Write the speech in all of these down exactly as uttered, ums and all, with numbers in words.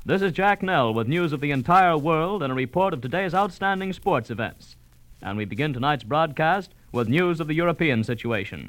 This is Jack Nell with news of the entire world and a report of today's outstanding sports events. And we begin tonight's broadcast with news of the European situation.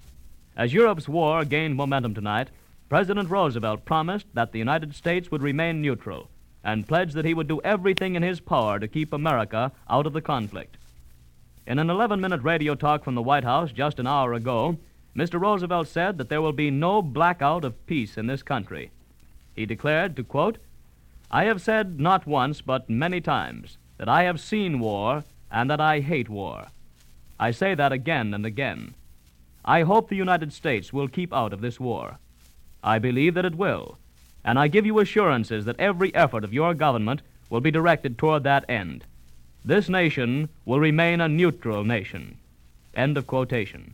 As Europe's war gained momentum tonight, President Roosevelt promised that the United States would remain neutral and pledged that he would do everything in his power to keep America out of the conflict. In an eleven-minute radio talk from the White House just an hour ago, Mister Roosevelt said that there will be no blackout of peace in this country. He declared, to quote, "I have said not once but many times that I have seen war and that I hate war. I say that again and again. I hope the United States will keep out of this war. I believe that it will, and I give you assurances that every effort of your government will be directed toward that end. This nation will remain a neutral nation." End of quotation.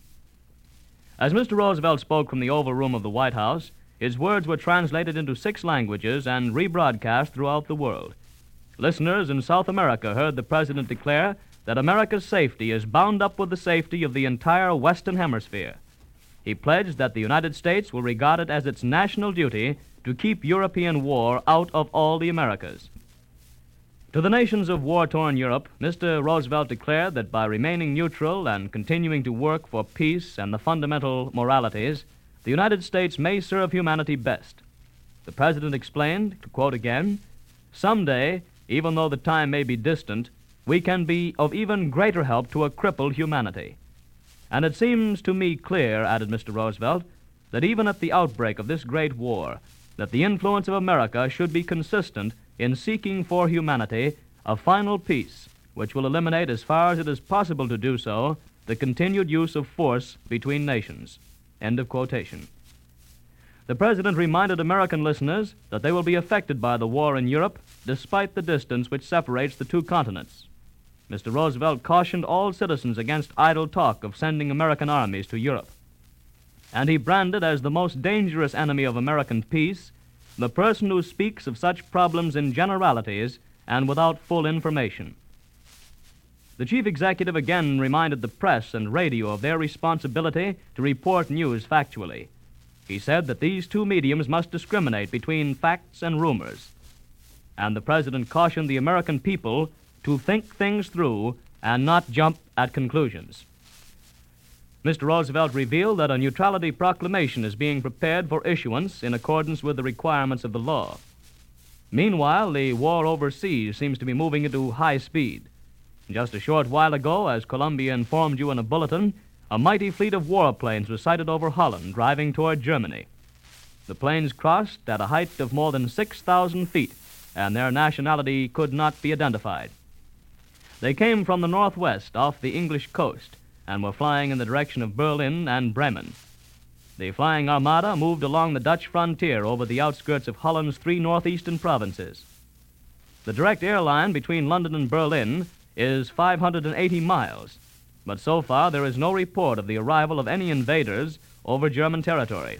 As Mister Roosevelt spoke from the Oval Room of the White House, his words were translated into six languages and rebroadcast throughout the world. Listeners in South America heard the President declare that America's safety is bound up with the safety of the entire Western Hemisphere. He pledged that the United States will regard it as its national duty to keep European war out of all the Americas. To the nations of war-torn Europe, Mister Roosevelt declared that by remaining neutral and continuing to work for peace and the fundamental moralities, the United States may serve humanity best. The President explained, to quote again, "Someday, even though the time may be distant, we can be of even greater help to a crippled humanity. And it seems to me clear," added Mister Roosevelt, "that even at the outbreak of this great war, that the influence of America should be consistent in seeking for humanity a final peace which will eliminate, as far as it is possible to do so, the continued use of force between nations." End of quotation. The President reminded American listeners that they will be affected by the war in Europe despite the distance which separates the two continents. Mister Roosevelt cautioned all citizens against idle talk of sending American armies to Europe. And he branded as the most dangerous enemy of American peace the person who speaks of such problems in generalities and without full information. The chief executive again reminded the press and radio of their responsibility to report news factually. He said that these two mediums must discriminate between facts and rumors. And the President cautioned the American people to think things through and not jump at conclusions. Mister Roosevelt revealed that a neutrality proclamation is being prepared for issuance in accordance with the requirements of the law. Meanwhile, the war overseas seems to be moving into high speed. Just a short while ago, as Columbia informed you in a bulletin, a mighty fleet of warplanes was sighted over Holland, driving toward Germany. The planes crossed at a height of more than six thousand feet, and their nationality could not be identified. They came from the northwest off the English coast and were flying in the direction of Berlin and Bremen. The Flying Armada moved along the Dutch frontier over the outskirts of Holland's three northeastern provinces. The direct airline between London and Berlin is five hundred eighty miles, but so far there is no report of the arrival of any invaders over German territory.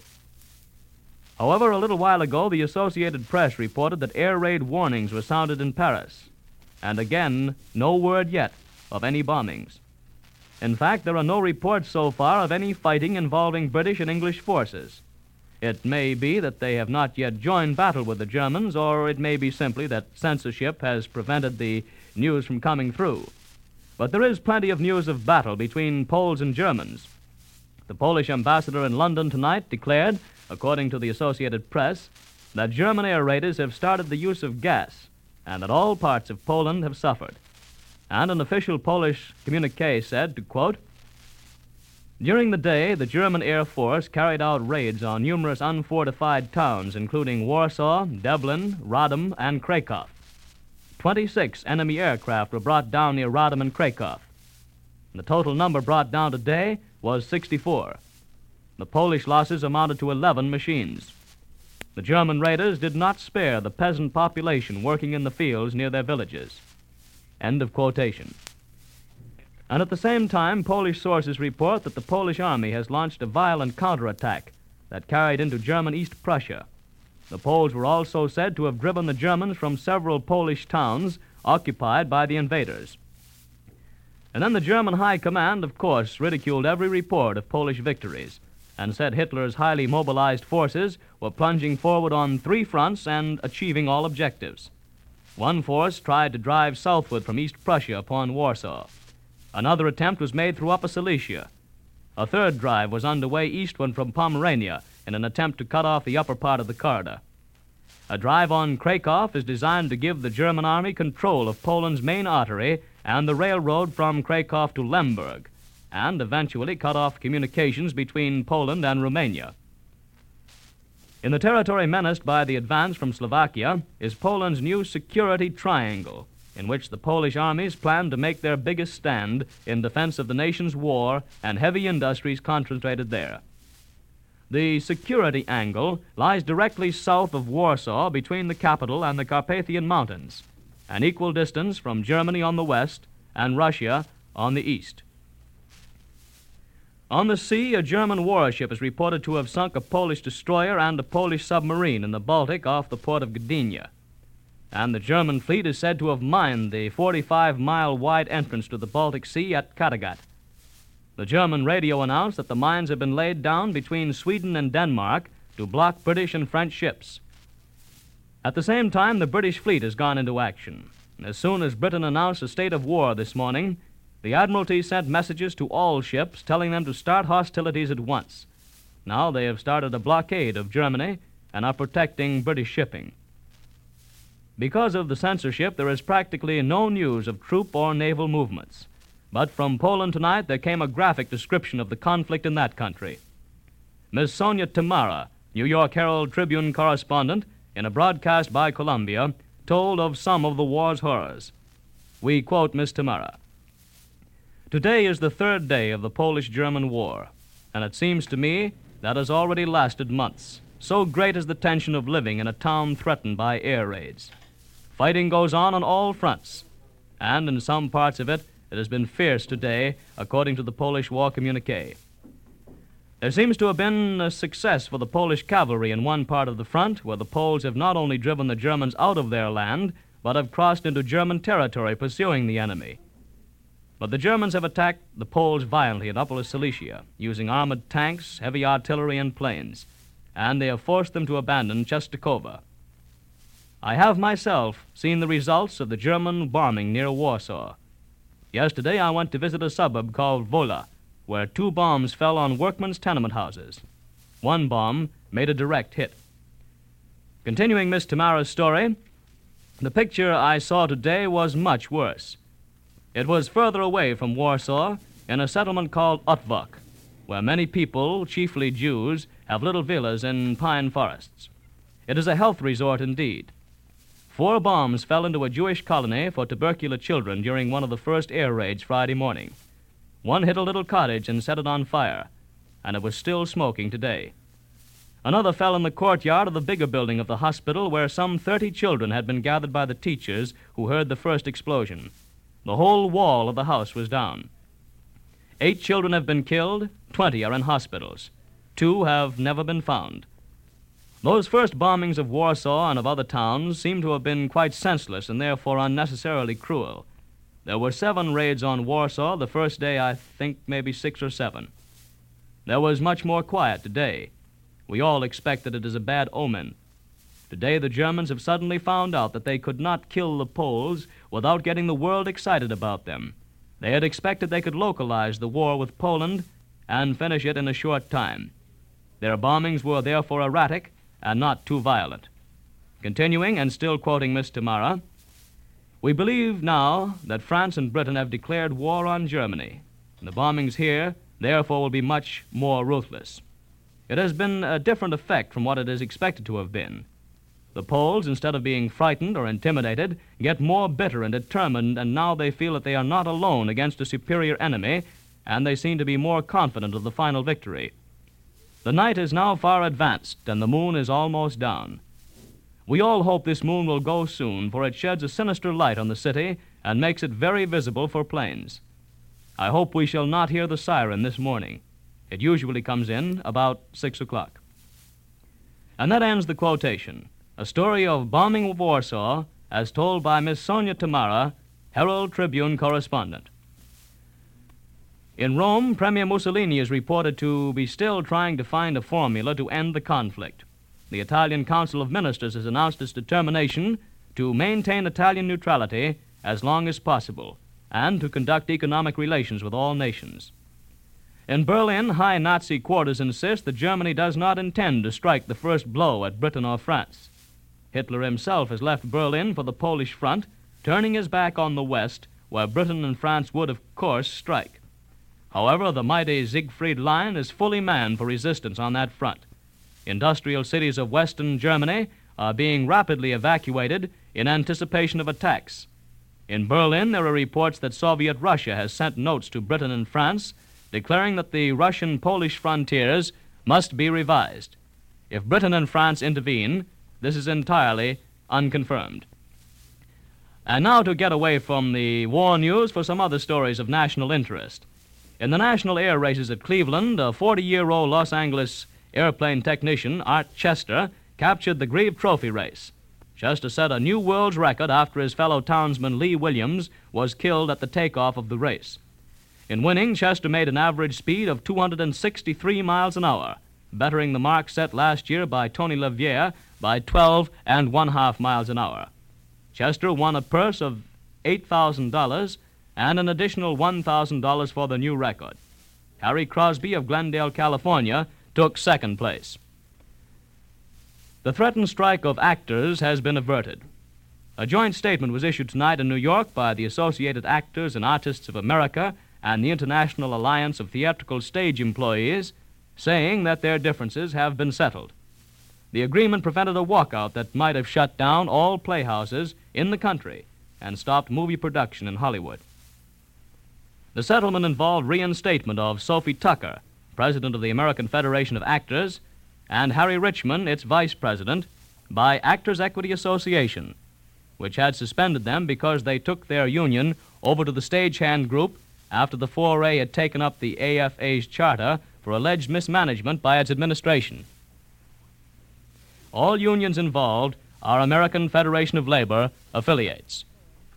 However, a little while ago, the Associated Press reported that air raid warnings were sounded in Paris, and again, no word yet of any bombings. In fact, there are no reports so far of any fighting involving British and English forces. It may be that they have not yet joined battle with the Germans, or it may be simply that censorship has prevented the news from coming through. But there is plenty of news of battle between Poles and Germans. The Polish ambassador in London tonight declared, according to the Associated Press, that German air raiders have started the use of gas and that all parts of Poland have suffered. And an official Polish communique said, to quote, "During the day, the German Air Force carried out raids on numerous unfortified towns, including Warsaw, Dublin, Radom, and Krakow. twenty-six enemy aircraft were brought down near Radom and Krakow. The total number brought down today was sixty-four. The Polish losses amounted to eleven machines. The German raiders did not spare the peasant population working in the fields near their villages." End of quotation. And at the same time, Polish sources report that the Polish army has launched a violent counterattack that carried into German East Prussia. The Poles were also said to have driven the Germans from several Polish towns occupied by the invaders. And then the German High Command, of course, ridiculed every report of Polish victories. and said Hitler's highly mobilized forces were plunging forward on three fronts and achieving all objectives. One force tried to drive southward from East Prussia upon Warsaw. Another attempt was made through Upper Silesia. A third drive was underway eastward from Pomerania in an attempt to cut off the upper part of the corridor. A drive on Krakow is designed to give the German army control of Poland's main artery and the railroad from Krakow to Lemberg, and eventually cut off communications between Poland and Romania. In the territory menaced by the advance from Slovakia is Poland's new security triangle, in which the Polish armies plan to make their biggest stand in defense of the nation's war and heavy industries concentrated there. The security angle lies directly south of Warsaw between the capital and the Carpathian Mountains, an equal distance from Germany on the west and Russia on the east. On the sea, a German warship is reported to have sunk a Polish destroyer and a Polish submarine in the Baltic off the port of Gdynia. And the German fleet is said to have mined the forty-five mile wide entrance to the Baltic Sea at Kattegat. The German radio announced that the mines had been laid down between Sweden and Denmark to block British and French ships. At the same time, the British fleet has gone into action. As soon as Britain announced a state of war this morning, the Admiralty sent messages to all ships telling them to start hostilities at once. Now they have started a blockade of Germany and are protecting British shipping. Because of the censorship, there is practically no news of troop or naval movements. But from Poland tonight, there came a graphic description of the conflict in that country. Miss Sonia Tamara, New York Herald Tribune correspondent, in a broadcast by Columbia, told of some of the war's horrors. We quote Miss Tamara. Today is the third day of the Polish-German war, and it seems to me that has already lasted months. So great is the tension of living in a town threatened by air raids. Fighting goes on on all fronts, and in some parts of it, it has been fierce today, according to the Polish war communique. There seems to have been a success for the Polish cavalry in one part of the front, where the Poles have not only driven the Germans out of their land, but have crossed into German territory pursuing the enemy. But the Germans have attacked the Poles violently in Upper Silesia, using armored tanks, heavy artillery, and planes, and they have forced them to abandon Czestochowa. I have myself seen the results of the German bombing near Warsaw. Yesterday I went to visit a suburb called Wola, where two bombs fell on workmen's tenement houses. One bomb made a direct hit. Continuing Miss Tamara's story, the picture I saw today was much worse. It was further away from Warsaw, in a settlement called Otwock, where many people, chiefly Jews, have little villas in pine forests. It is a health resort indeed. Four bombs fell into a Jewish colony for tubercular children during one of the first air raids Friday morning. One hit a little cottage and set it on fire, and it was still smoking today. Another fell in the courtyard of the bigger building of the hospital, where some thirty children had been gathered by the teachers who heard the first explosion. The whole wall of the house was down. Eight children have been killed, twenty are in hospitals. Two have never been found. Those first bombings of Warsaw and of other towns seem to have been quite senseless and therefore unnecessarily cruel. There were seven raids on Warsaw the first day, I think maybe six or seven. There was much more quiet today. We all expected it as a bad omen. Today the Germans have suddenly found out that they could not kill the Poles without getting the world excited about them. They had expected they could localize the war with Poland and finish it in a short time. Their bombings were therefore erratic and not too violent. Continuing and still quoting Miss Tamara, we believe now that France and Britain have declared war on Germany. The bombings here, therefore, will be much more ruthless. It has been a different effect from what it is expected to have been. The Poles, instead of being frightened or intimidated, get more bitter and determined, and now they feel that they are not alone against a superior enemy, and they seem to be more confident of the final victory. The night is now far advanced, and the moon is almost down. We all hope this moon will go soon, for it sheds a sinister light on the city and makes it very visible for planes. I hope we shall not hear the siren this morning. It usually comes in about six o'clock. And that ends the quotation. A story of bombing of Warsaw, as told by Miss Sonia Tamara, Herald Tribune correspondent. In Rome, Premier Mussolini is reported to be still trying to find a formula to end the conflict. The Italian Council of Ministers has announced its determination to maintain Italian neutrality as long as possible and to conduct economic relations with all nations. In Berlin, high Nazi quarters insist that Germany does not intend to strike the first blow at Britain or France. Hitler himself has left Berlin for the Polish front, turning his back on the West, where Britain and France would, of course, strike. However, the mighty Siegfried Line is fully manned for resistance on that front. Industrial cities of western Germany are being rapidly evacuated in anticipation of attacks. In Berlin, there are reports that Soviet Russia has sent notes to Britain and France declaring that the Russian-Polish frontiers must be revised. If Britain and France intervene, this is entirely unconfirmed. And now to get away from the war news for some other stories of national interest. In the national air races at Cleveland, a forty-year-old Los Angeles airplane technician, Art Chester, captured the Grieve Trophy race. Chester set a new world's record after his fellow townsman Lee Williams was killed at the takeoff of the race. In winning, Chester made an average speed of two hundred sixty-three miles an hour, bettering the mark set last year by Tony Lavier by twelve and one-half miles an hour. Chester won a purse of eight thousand dollars and an additional one thousand dollars for the new record. Harry Crosby of Glendale, California, took second place. The threatened strike of actors has been averted. A joint statement was issued tonight in New York by the Associated Actors and Artists of America and the International Alliance of Theatrical Stage Employees, saying that their differences have been settled. The agreement prevented a walkout that might have shut down all playhouses in the country and stopped movie production in Hollywood. The settlement involved reinstatement of Sophie Tucker, president of the American Federation of Actors, and Harry Richmond, its vice president, by Actors Equity Association, which had suspended them because they took their union over to the Stagehand Group after the foray had taken up the A F A's charter for alleged mismanagement by its administration. All unions involved are American Federation of Labor affiliates.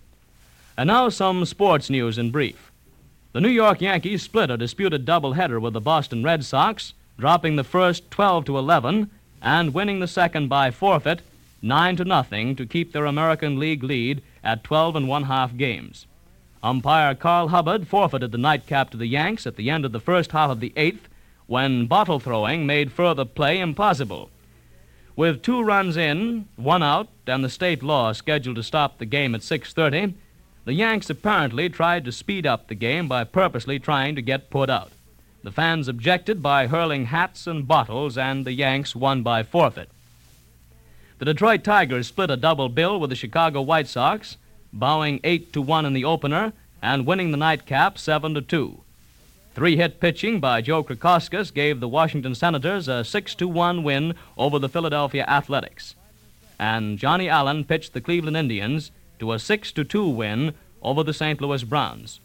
And now some sports news in brief. The New York Yankees split a disputed doubleheader with the Boston Red Sox, dropping the first twelve to eleven and winning the second by forfeit nine to nothing to keep their American League lead at twelve and one-half games. Umpire Carl Hubbard forfeited the nightcap to the Yanks at the end of the first half of the eighth when bottle throwing made further play impossible. With two runs in, one out, and the state law scheduled to stop the game at six thirty, the Yanks apparently tried to speed up the game by purposely trying to get put out. The fans objected by hurling hats and bottles, and the Yanks won by forfeit. The Detroit Tigers split a double bill with the Chicago White Sox, bowing eight to one in the opener and winning the nightcap seven to two. Three-hit pitching by Joe Krikoskis gave the Washington Senators a six to one win over the Philadelphia Athletics. And Johnny Allen pitched the Cleveland Indians to a six to two win over the Saint Louis Browns.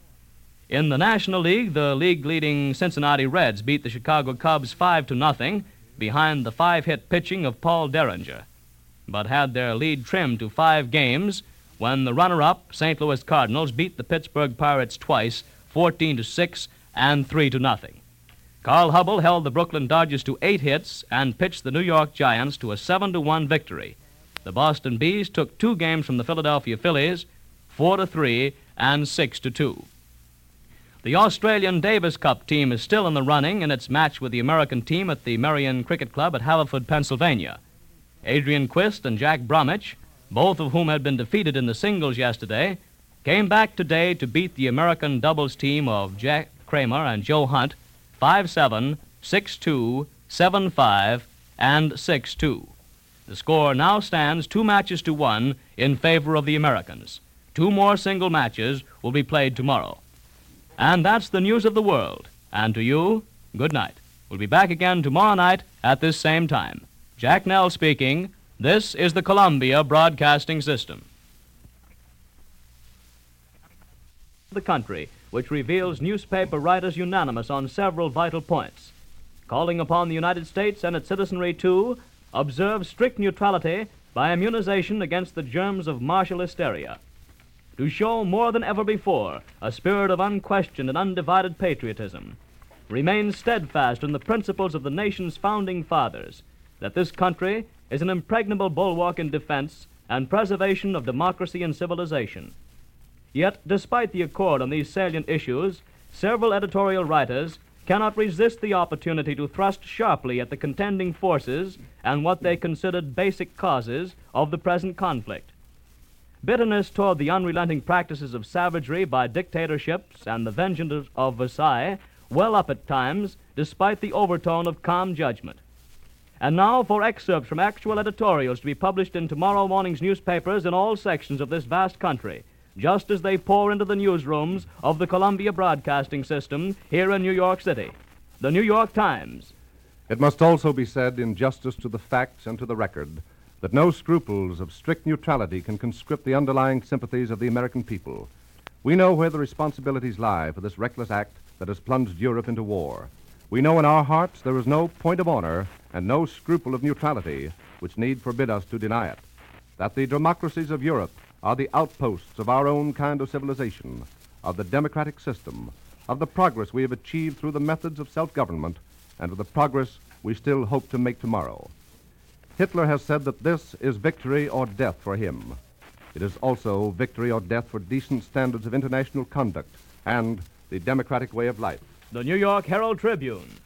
In the National League, the league-leading Cincinnati Reds beat the Chicago Cubs five to nothing behind the five-hit pitching of Paul Derringer, but had their lead trimmed to five games when the runner-up Saint Louis Cardinals beat the Pittsburgh Pirates twice, fourteen to six and three to nothing. Carl Hubbell held the Brooklyn Dodgers to eight hits and pitched the New York Giants to a seven to one victory. The Boston Bees took two games from the Philadelphia Phillies, four to three and six to two. The Australian Davis Cup team is still in the running in its match with the American team at the Merion Cricket Club at Haverford, Pennsylvania. Adrian Quist and Jack Bromwich, both of whom had been defeated in the singles yesterday, came back today to beat the American doubles team of Jack Kramer and Joe Hunt five seven, six two, seven five, and six two. The score now stands two matches to one in favor of the Americans. Two more single matches will be played tomorrow. And that's the news of the world. And to you, good night. We'll be back again tomorrow night at this same time. Jack Nell speaking. This is the Columbia Broadcasting System. The country, which reveals newspaper writers unanimous on several vital points, calling upon the United States and its citizenry to observe strict neutrality by immunization against the germs of martial hysteria. to show more than ever before a spirit of unquestioned and undivided patriotism, remain steadfast in the principles of the nation's founding fathers, that this country is an impregnable bulwark in defense and preservation of democracy and civilization. Yet, despite the accord on these salient issues, several editorial writers cannot resist the opportunity to thrust sharply at the contending forces and what they considered basic causes of the present conflict. Bitterness toward the unrelenting practices of savagery by dictatorships and the vengeance of Versailles well up at times, despite the overtone of calm judgment. And now for excerpts from actual editorials to be published in tomorrow morning's newspapers in all sections of this vast country, just as they pour into the newsrooms of the Columbia Broadcasting System here in New York City. The New York Times. It must also be said, in justice to the facts and to the record, that no scruples of strict neutrality can conscript the underlying sympathies of the American people. We know where the responsibilities lie for this reckless act that has plunged Europe into war. We know in our hearts there is no point of honor and no scruple of neutrality which need forbid us to deny it. That the democracies of Europe are the outposts of our own kind of civilization, of the democratic system, of the progress we have achieved through the methods of self-government, and of the progress we still hope to make tomorrow. Hitler has said that this is victory or death for him. It is also victory or death for decent standards of international conduct and the democratic way of life. The New York Herald Tribune.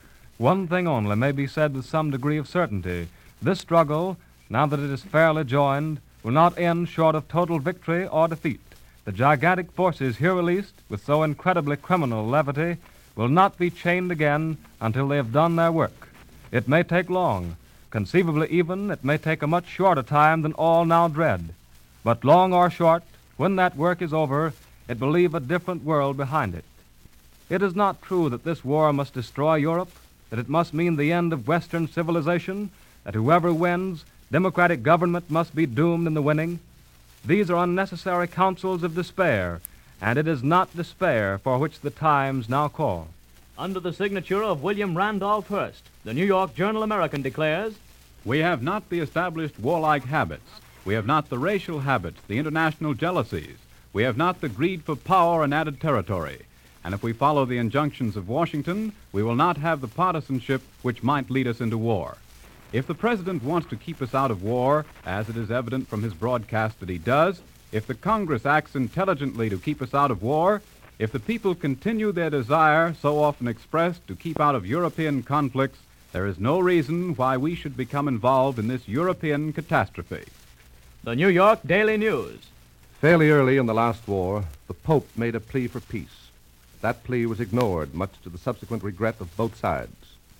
One thing only may be said with some degree of certainty. This struggle, now that it is fairly joined, will not end short of total victory or defeat. The gigantic forces here released, with so incredibly criminal levity, will not be chained again until they have done their work. It may take long. Conceivably even, it may take a much shorter time than all now dread. But long or short, when that work is over, it will leave a different world behind it. It is not true that this war must destroy Europe, that it must mean the end of Western civilization, that whoever wins, democratic government must be doomed in the winning. These are unnecessary counsels of despair, and it is not despair for which the times now call. Under the signature of William Randolph Hearst, the New York Journal-American declares, "We have not the established warlike habits. We have not the racial habits, the international jealousies. We have not the greed for power and added territory. And if we follow the injunctions of Washington, we will not have the partisanship which might lead us into war. If the President wants to keep us out of war, as it is evident from his broadcast that he does, if the Congress acts intelligently to keep us out of war, if the people continue their desire, so often expressed, to keep out of European conflicts, there is no reason why we should become involved in this European catastrophe." The New York Daily News. Fairly early in the last war, the Pope made a plea for peace. That plea was ignored, much to the subsequent regret of both sides.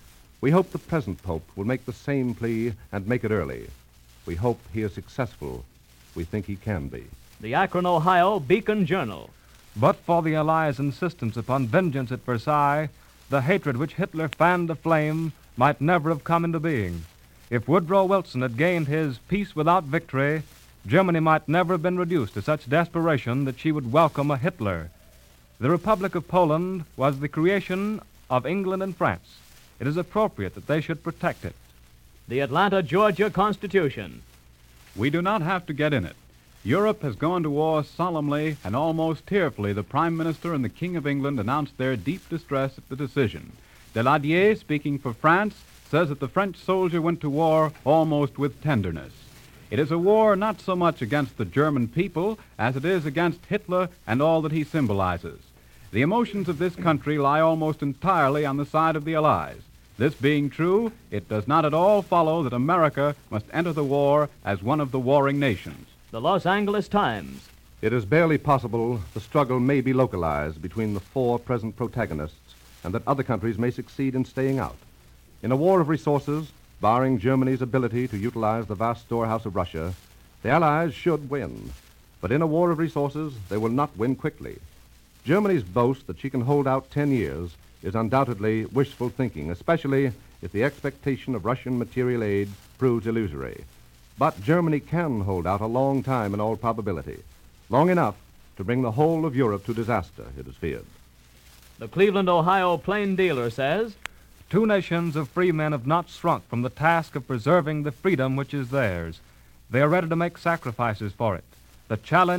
We hope the present Pope will make the same plea and make it early. We hope he is successful. We think he can be. The Akron, Ohio Beacon Journal. But for the Allies' insistence upon vengeance at Versailles, the hatred which Hitler fanned aflame might never have come into being. If Woodrow Wilson had gained his peace without victory, Germany might never have been reduced to such desperation that she would welcome a Hitler. The Republic of Poland was the creation of England and France. It is appropriate that they should protect it. The Atlanta, Georgia Constitution. We do not have to get in it. Europe has gone to war solemnly and almost tearfully. The Prime Minister and the King of England announced their deep distress at the decision. Daladier, speaking for France, says that the French soldier went to war almost with tenderness. It is a war not so much against the German people as it is against Hitler and all that he symbolizes. The emotions of this country lie almost entirely on the side of the Allies. This being true, it does not at all follow that America must enter the war as one of the warring nations. The Los Angeles Times. It is barely possible the struggle may be localized between the four present protagonists and that other countries may succeed in staying out. In a war of resources, barring Germany's ability to utilize the vast storehouse of Russia, the Allies should win. But in a war of resources, they will not win quickly. Germany's boast that she can hold out ten years is undoubtedly wishful thinking, especially if the expectation of Russian material aid proves illusory. But Germany can hold out a long time in all probability, long enough to bring the whole of Europe to disaster, it is feared. The Cleveland, Ohio Plain Dealer says, Two nations of free men have not shrunk from the task of preserving the freedom which is theirs. They are ready to make sacrifices for it. The challenge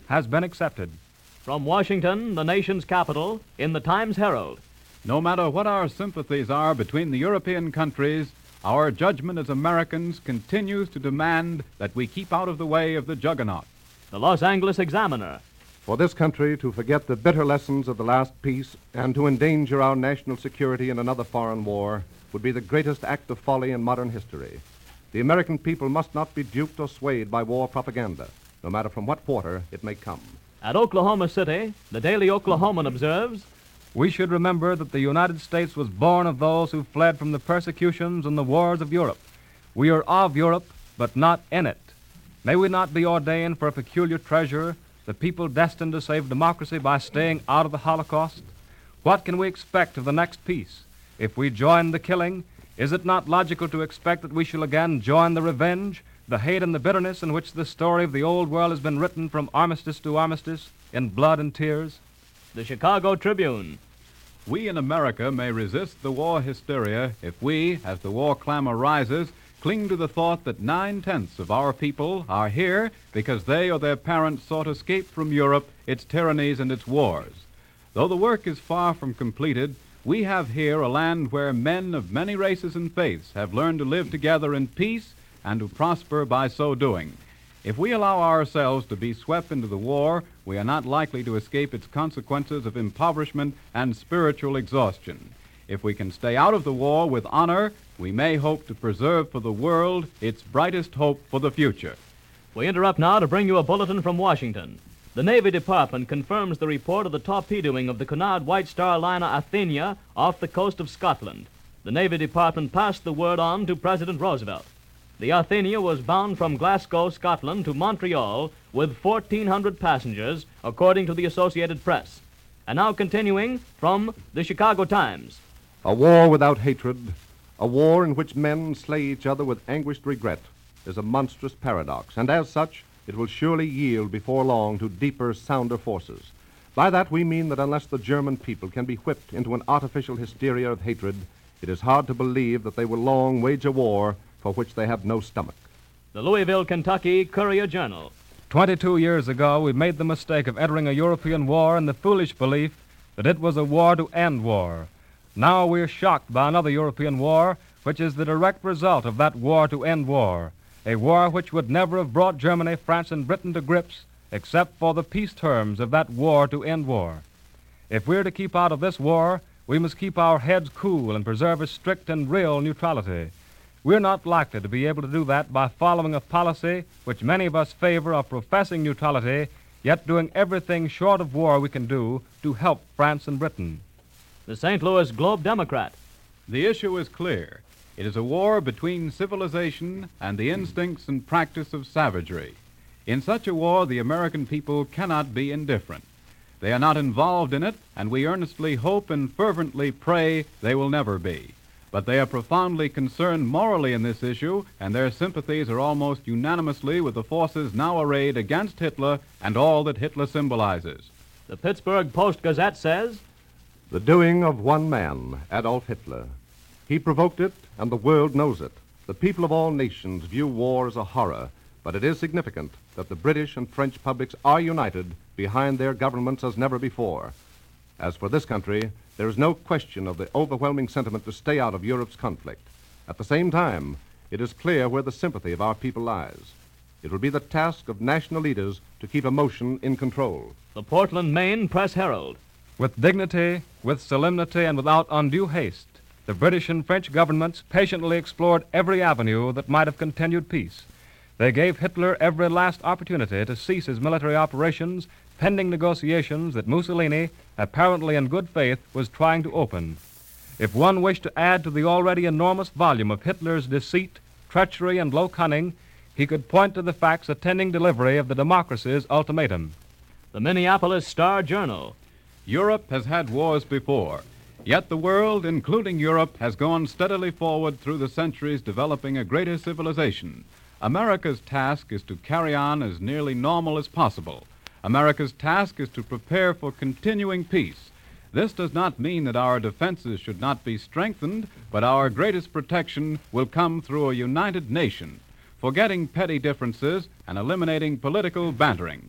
has been accepted. From Washington, the nation's capital, in the Times Herald. No matter what our sympathies are between the European countries, our judgment as Americans continues to demand that we keep out of the way of the juggernaut. The Los Angeles Examiner. For this country to forget the bitter lessons of the last peace and to endanger our national security in another foreign war would be the greatest act of folly in modern history. The American people must not be duped or swayed by war propaganda, no matter from what quarter it may come. At Oklahoma City, the Daily Oklahoman observes, We should remember that the United States was born of those who fled from the persecutions and the wars of Europe. We are of Europe, but not in it. May we not be ordained for a peculiar treasure, the people destined to save democracy by staying out of the Holocaust? What can we expect of the next peace? If we join the killing, is it not logical to expect that we shall again join the revenge, the hate and the bitterness in which the story of the old world has been written from armistice to armistice, in blood and tears? the Chicago Tribune. We in America may resist the war hysteria if we, as the war clamor rises, cling to the thought that nine-tenths of our people are here because they or their parents sought escape from Europe, its tyrannies, and its wars. Though the work is far from completed, we have here a land where men of many races and faiths have learned to live together in peace and to prosper by so doing. If we allow ourselves to be swept into the war, we are not likely to escape its consequences of impoverishment and spiritual exhaustion. If we can stay out of the war with honor, we may hope to preserve for the world its brightest hope for the future. We interrupt now to bring you a bulletin from Washington. The Navy Department confirms the report of the torpedoing of the Cunard White Star liner Athenia off the coast of Scotland. The Navy Department passed the word on to President Roosevelt. The Athenia was bound from Glasgow, Scotland to Montreal with fourteen hundred passengers, according to the Associated Press. And now continuing from the Chicago Times. A war without hatred, a war in which men slay each other with anguished regret, is a monstrous paradox, and as such, it will surely yield before long to deeper, sounder forces. By that we mean that unless the German people can be whipped into an artificial hysteria of hatred, it is hard to believe that they will long wage a war for which they have no stomach. The Louisville, Kentucky Courier-Journal. Twenty-two years ago, we made the mistake of entering a European war in the foolish belief that it was a war to end war. Now we are shocked by another European war, which is the direct result of that war to end war, a war which would never have brought Germany, France, and Britain to grips except for the peace terms of that war to end war. If we're to keep out of this war, we must keep our heads cool and preserve a strict and real neutrality. We're not likely to be able to do that by following a policy which many of us favor of professing neutrality, yet doing everything short of war we can do to help France and Britain. The Saint Louis Globe-Democrat. The issue is clear. It is a war between civilization and the instincts and practice of savagery. In such a war, the American people cannot be indifferent. They are not involved in it, and we earnestly hope and fervently pray they will never be. But they are profoundly concerned morally in this issue, and their sympathies are almost unanimously with the forces now arrayed against Hitler and all that Hitler symbolizes. The Pittsburgh Post-Gazette says, The doing of one man, Adolf Hitler. He provoked it, and the world knows it. The people of all nations view war as a horror, but it is significant that the British and French publics are united behind their governments as never before. As for this country, there is no question of the overwhelming sentiment to stay out of Europe's conflict. At the same time, it is clear where the sympathy of our people lies. It will be the task of national leaders to keep emotion in control. the Portland, Maine Press-Herald. With dignity, with solemnity, and without undue haste, the British and French governments patiently explored every avenue that might have continued peace. They gave Hitler every last opportunity to cease his military operations, pending negotiations that Mussolini, apparently in good faith, was trying to open. If one wished to add to the already enormous volume of Hitler's deceit, treachery, and low cunning, he could point to the facts attending delivery of the democracy's ultimatum. The Minneapolis Star-Journal. Europe has had wars before, yet the world, including Europe, has gone steadily forward through the centuries, developing a greater civilization. America's task is to carry on as nearly normal as possible. America's task is to prepare for continuing peace. This does not mean that our defenses should not be strengthened, but our greatest protection will come through a united nation, forgetting petty differences and eliminating political bantering.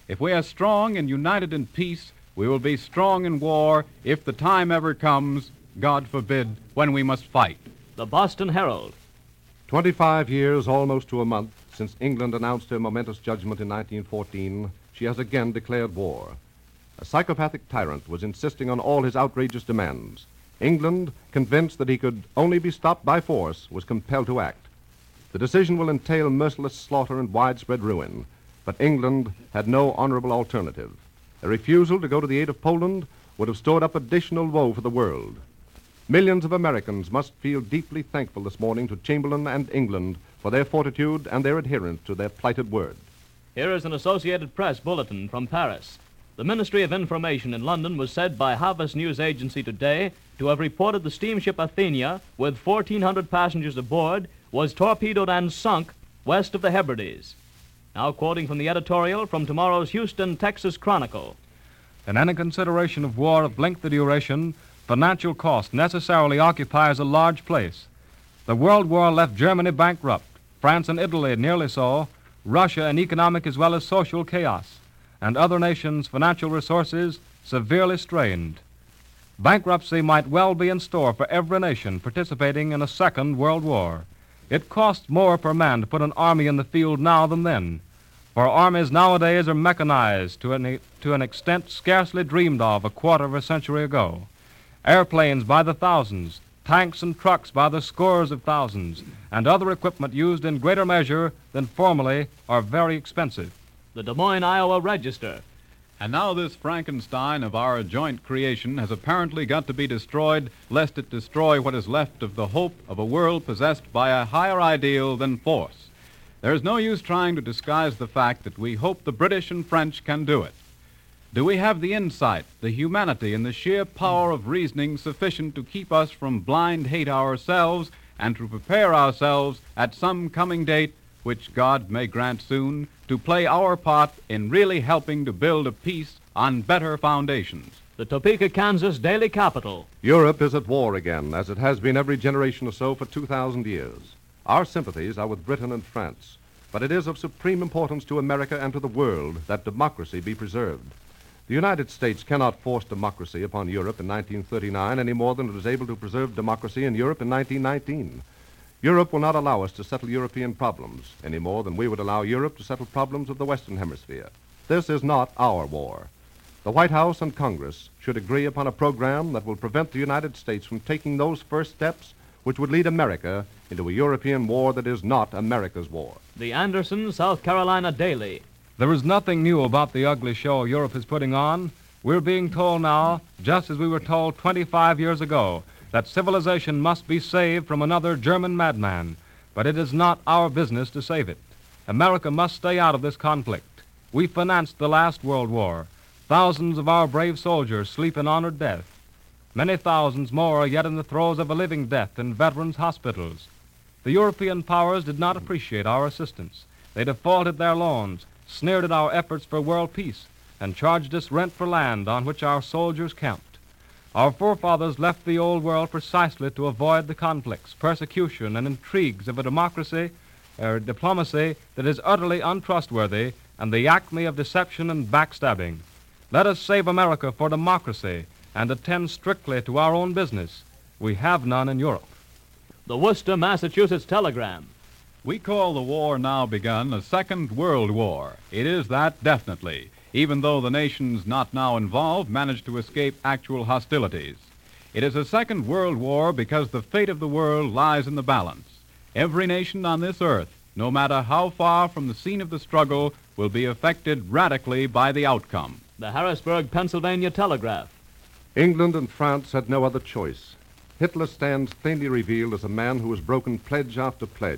If we are strong and united in peace, we will be strong in war if the time ever comes, God forbid, when we must fight. The Boston Herald. Twenty-five years, almost to a month, since England announced her momentous judgment in nineteen fourteen, she has again declared war. A psychopathic tyrant was insisting on all his outrageous demands. England, convinced that he could only be stopped by force, was compelled to act. The decision will entail merciless slaughter and widespread ruin, but England had no honorable alternative. A refusal to go to the aid of Poland would have stored up additional woe for the world. Millions of Americans must feel deeply thankful this morning to Chamberlain and England for their fortitude and their adherence to their plighted word. Here is an Associated Press bulletin from Paris. The Ministry of Information in London was said by Havas News Agency today to have reported the steamship Athenia, with fourteen hundred passengers aboard, was torpedoed and sunk west of the Hebrides. Now quoting from the editorial from tomorrow's Houston, Texas Chronicle. In any consideration of war of length of duration, financial cost necessarily occupies a large place. The World War left Germany bankrupt, France and Italy nearly so, Russia in economic as well as social chaos, and other nations' financial resources severely strained. Bankruptcy might well be in store for every nation participating in a second World War. It costs more per man to put an army in the field now than then, for armies nowadays are mechanized to an, to an extent scarcely dreamed of a quarter of a century ago. Airplanes by the thousands, tanks and trucks by the scores of thousands, and other equipment used in greater measure than formerly are very expensive. The Des Moines, Iowa Register. And now this Frankenstein of our joint creation has apparently got to be destroyed, lest it destroy what is left of the hope of a world possessed by a higher ideal than force. There is no use trying to disguise the fact that we hope the British and French can do it. Do we have the insight, the humanity, and the sheer power of reasoning sufficient to keep us from blind hate ourselves and to prepare ourselves at some coming date, which God may grant soon, to play our part in really helping to build a peace on better foundations? The Topeka, Kansas Daily Capital. Europe is at war again, as it has been every generation or so for two thousand years. Our sympathies are with Britain and France, but it is of supreme importance to America and to the world that democracy be preserved. The United States cannot force democracy upon Europe in nineteen thirty-nine any more than it was able to preserve democracy in Europe in nineteen nineteen. Europe will not allow us to settle European problems any more than we would allow Europe to settle problems of the Western Hemisphere. This is not our war. The White House and Congress should agree upon a program that will prevent the United States from taking those first steps which would lead America into a European war that is not America's war. The Anderson, South Carolina Daily. There is nothing new about the ugly show Europe is putting on. We're being told now, just as we were told twenty-five years ago, that civilization must be saved from another German madman. But it is not our business to save it. America must stay out of this conflict. We financed the last World War. Thousands of our brave soldiers sleep in honored death. Many thousands more are yet in the throes of a living death in veterans' hospitals. The European powers did not appreciate our assistance. They defaulted their loans, sneered at our efforts for world peace, and charged us rent for land on which our soldiers camped. Our forefathers left the old world precisely to avoid the conflicts, persecution, and intrigues of a democracy, or diplomacy that is utterly untrustworthy and the acme of deception and backstabbing. Let us save America for democracy and attend strictly to our own business. We have none in Europe. The Worcester, Massachusetts Telegram. We call the war now begun a Second World War. It is that definitely, even though the nations not now involved managed to escape actual hostilities. It is a Second World War because the fate of the world lies in the balance. Every nation on this earth, no matter how far from the scene of the struggle, will be affected radically by the outcome. The Harrisburg, Pennsylvania Telegraph. England and France had no other choice. Hitler stands plainly revealed as a man who has broken pledge after pledge.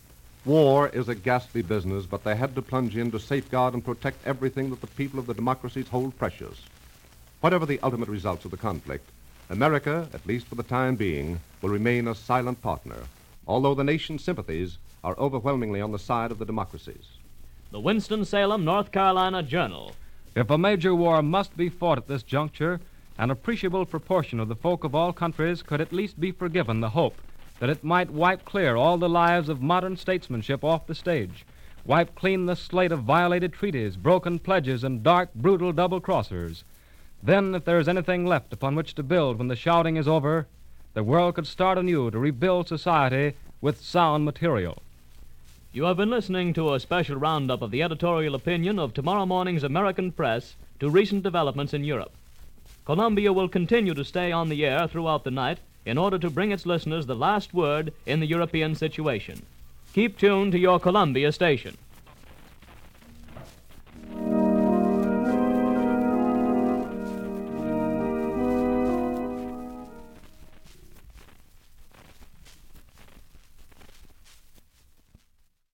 War is a ghastly business, but they had to plunge in to safeguard and protect everything that the people of the democracies hold precious. Whatever the ultimate results of the conflict, America, at least for the time being, will remain a silent partner, although the nation's sympathies are overwhelmingly on the side of the democracies. The Winston-Salem, North Carolina Journal. If a major war must be fought at this juncture, an appreciable proportion of the folk of all countries could at least be forgiven the hope that it might wipe clear all the lives of modern statesmanship off the stage. wipe clean the slate of violated treaties, broken pledges, and dark, brutal double-crossers. Then, if there is anything left upon which to build when the shouting is over, the world could start anew to rebuild society with sound material. You have been listening to a special roundup of the editorial opinion of tomorrow morning's American press to recent developments in Europe. Columbia will continue to stay on the air throughout the night in order to bring its listeners the last word in the European situation. Keep tuned to your Columbia station.